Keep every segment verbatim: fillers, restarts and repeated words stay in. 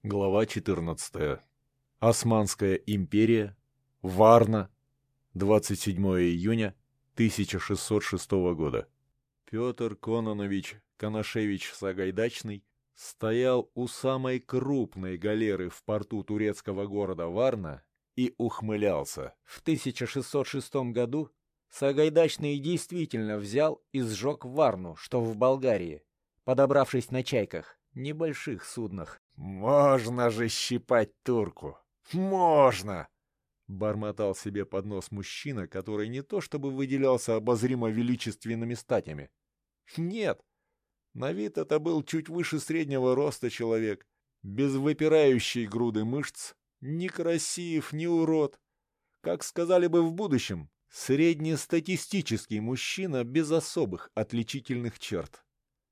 Глава четырнадцатая. Османская империя. Варна. двадцать седьмое июня тысяча шестьсот шестого года. Петр Кононович Конашевич-Сагайдачный стоял у самой крупной галеры в порту турецкого города Варна и ухмылялся. В тысяча шестьсот шестом году Сагайдачный действительно взял и сжег Варну, что в Болгарии, подобравшись на чайках, небольших суднах. «Можно же щипать турку! Можно!» — бормотал себе под нос мужчина, который не то чтобы выделялся обозримо величественными статями. Нет, на вид это был чуть выше среднего роста человек, без выпирающей груды мышц, ни красив, ни урод. Как сказали бы в будущем, среднестатистический мужчина без особых отличительных черт.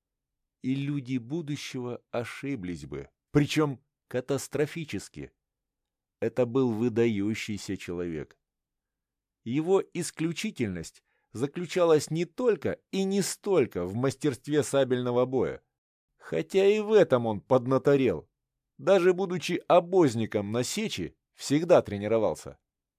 И люди будущего ошиблись бы, причем катастрофически. Это был выдающийся человек. Его исключительность заключалась не только и не столько в мастерстве сабельного боя, хотя и в этом он поднаторел. Даже будучи обозником на сече, всегда тренировался.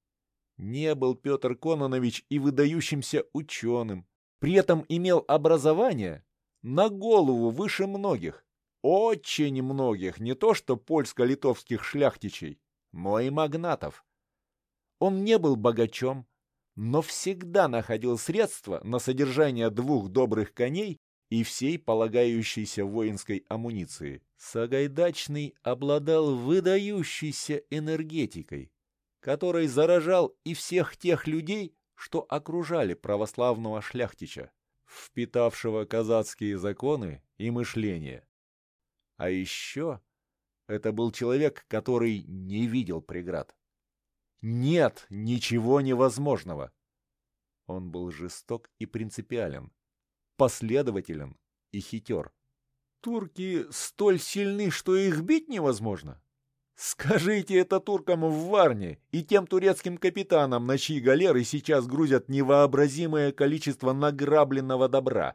Не был Петр Кононович и выдающимся ученым, при этом имел образование на голову выше многих, очень многих, не то что польско-литовских шляхтичей, но и магнатов. Он не был богачом, но всегда находил средства на содержание двух добрых коней и всей полагающейся воинской амуниции. Сагайдачный обладал выдающейся энергетикой, которой заражал и всех тех людей, что окружали православного шляхтича, впитавшего казацкие законы и мышление. А еще это был человек, который не видел преград. Нет ничего невозможного. Он был жесток и принципиален, последователен и хитер. Турки столь сильны, что их бить невозможно? Скажите это туркам в Варне и тем турецким капитанам, на чьи галеры сейчас грузят невообразимое количество награбленного добра.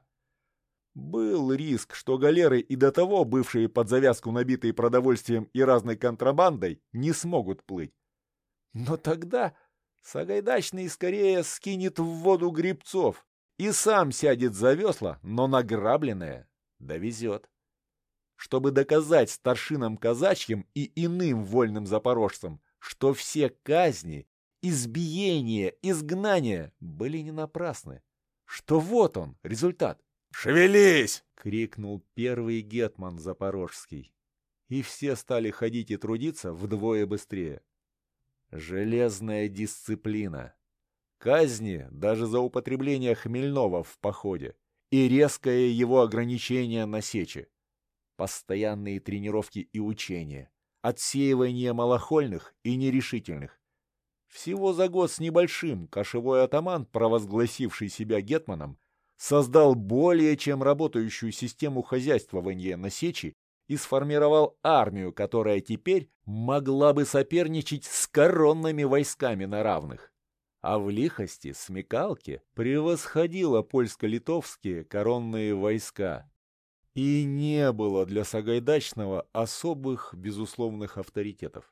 Был риск, что галеры, и до того бывшие под завязку набитые продовольствием и разной контрабандой, не смогут плыть. Но тогда Сагайдачный скорее скинет в воду гребцов и сам сядет за весла, но награбленное довезет. Чтобы доказать старшинам казачьим и иным вольным запорожцам, что все казни, избиения, изгнания были не напрасны, что вот он, результат. «Шевелись!» — крикнул первый гетман запорожский. И все стали ходить и трудиться вдвое быстрее. Железная дисциплина. Казни даже за употребление хмельного в походе и резкое его ограничение на сече. Постоянные тренировки и учения, отсеивание малохольных и нерешительных. Всего за год с небольшим кошевой атаман, провозгласивший себя гетманом, создал более чем работающую систему хозяйствования на сечи и сформировал армию, которая теперь могла бы соперничать с коронными войсками на равных. А в лихости, смекалке превосходила польско-литовские коронные войска. И не было для Сагайдачного особых безусловных авторитетов.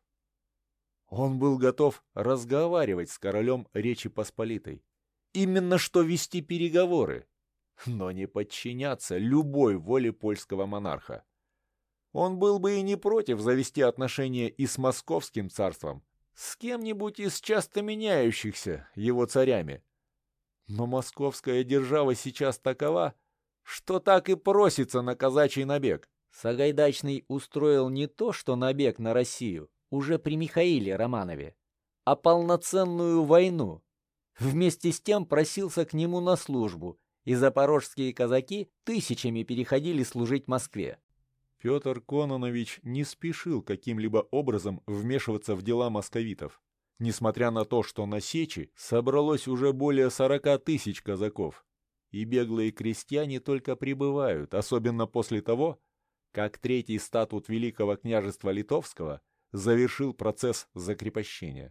Он был готов разговаривать с королем Речи Посполитой. Именно что вести переговоры, но не подчиняться любой воле польского монарха. Он был бы и не против завести отношения и с Московским царством, с кем-нибудь из часто меняющихся его царями. Но московская держава сейчас такова, что так и просится на казачий набег. Сагайдачный устроил не то, что набег на Россию, уже при Михаиле Романове, а полноценную войну. Вместе с тем просился к нему на службу, и запорожские казаки тысячами переходили служить Москве. Петр Кононович не спешил каким-либо образом вмешиваться в дела московитов, несмотря на то, что на сечи собралось уже более сорока тысяч казаков, и беглые крестьяне только прибывают, особенно после того, как Третий статут Великого княжества Литовского завершил процесс закрепощения.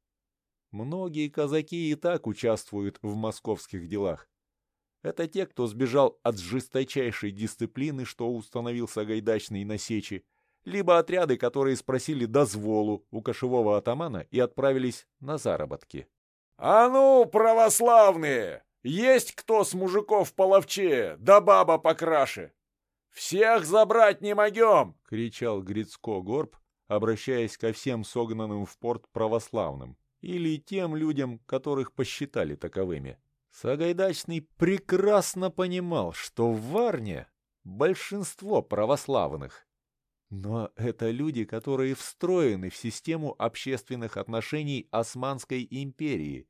Многие казаки и так участвуют в московских делах. Это те, кто сбежал от жесточайшей дисциплины, что установил Сагайдачный на сечи, либо отряды, которые спросили дозволу у кошевого атамана и отправились на заработки. «А ну, православные! Есть кто с мужиков половчее, да баба покраше? Всех забрать не могем!» — кричал Грицко Горб, обращаясь ко всем согнанным в порт православным или тем людям, которых посчитали таковыми. Сагайдачный прекрасно понимал, что в Варне большинство православных. Но это люди, которые встроены в систему общественных отношений Османской империи.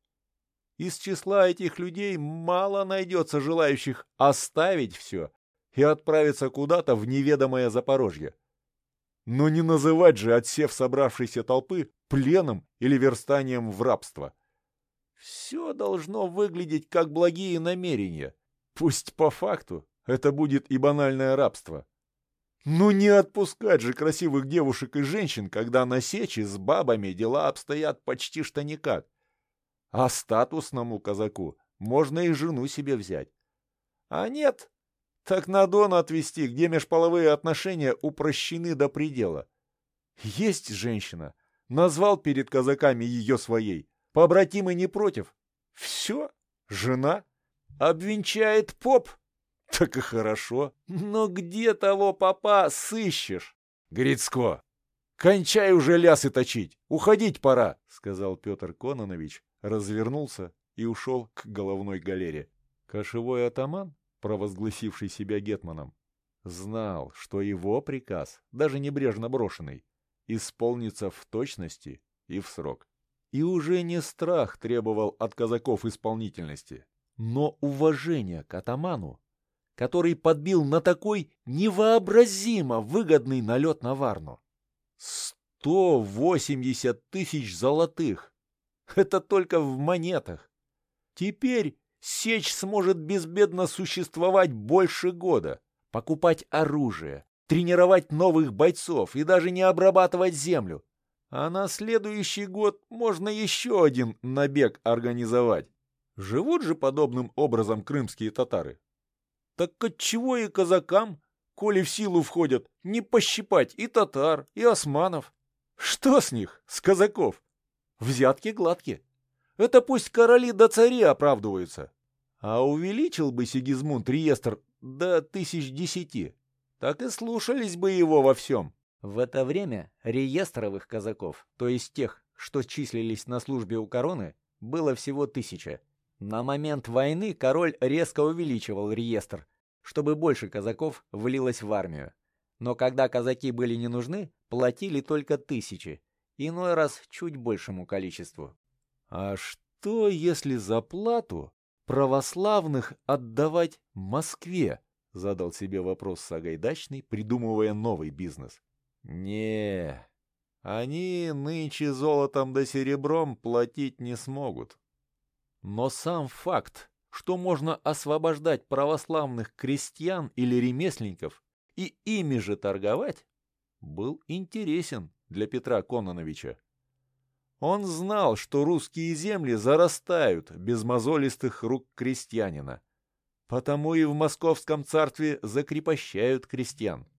Из числа этих людей мало найдется желающих оставить все и отправиться куда-то в неведомое Запорожье. Но не называть же отсев собравшейся толпы пленом или верстанием в рабство. Все должно выглядеть как благие намерения. Пусть по факту это будет и банальное рабство. Ну не отпускать же красивых девушек и женщин, когда на сече с бабами дела обстоят почти что никак. А статусному казаку можно и жену себе взять. А нет, так на Дон отвезти, где межполовые отношения упрощены до предела. Есть женщина, назвал перед казаками ее своей, побратимы не против. Все, жена. Обвенчает поп. Так и хорошо. Но где того попа сыщешь? Грицко, кончай уже лясы точить. Уходить пора, сказал Петр Кононович, развернулся и ушел к головной галере. Кошевой атаман, провозгласивший себя гетманом, знал, что его приказ, даже небрежно брошенный, исполнится в точности и в срок. И уже не страх требовал от казаков исполнительности, но уважение к атаману, который подбил на такой невообразимо выгодный налет на Варну. Сто восемьдесят тысяч золотых! Это только в монетах. Теперь Сечь сможет безбедно существовать больше года, покупать оружие, тренировать новых бойцов и даже не обрабатывать землю. А на следующий год можно еще один набег организовать. Живут же подобным образом крымские татары. Так отчего и казакам, коли в силу входят, не пощипать и татар, и османов? Что с них, с казаков? Взятки гладкие. Это пусть короли да цари оправдываются. А увеличил бы Сигизмунд реестр до тысяч десяти, так и слушались бы его во всем. В это время реестровых казаков, то есть тех, что числились на службе у короны, было всего тысяча. На момент войны король резко увеличивал реестр, чтобы больше казаков влилось в армию. Но когда казаки были не нужны, платили только тысячи, иной раз чуть большему количеству. А что, если за плату православных отдавать Москве? Задал себе вопрос Сагайдачный, придумывая новый бизнес. Не, они нынче золотом да серебром платить не смогут. Но сам факт, что можно освобождать православных крестьян или ремесленников и ими же торговать, был интересен для Петра Кононовича. Он знал, что русские земли зарастают без мозолистых рук крестьянина, потому и в московском царстве закрепощают крестьян.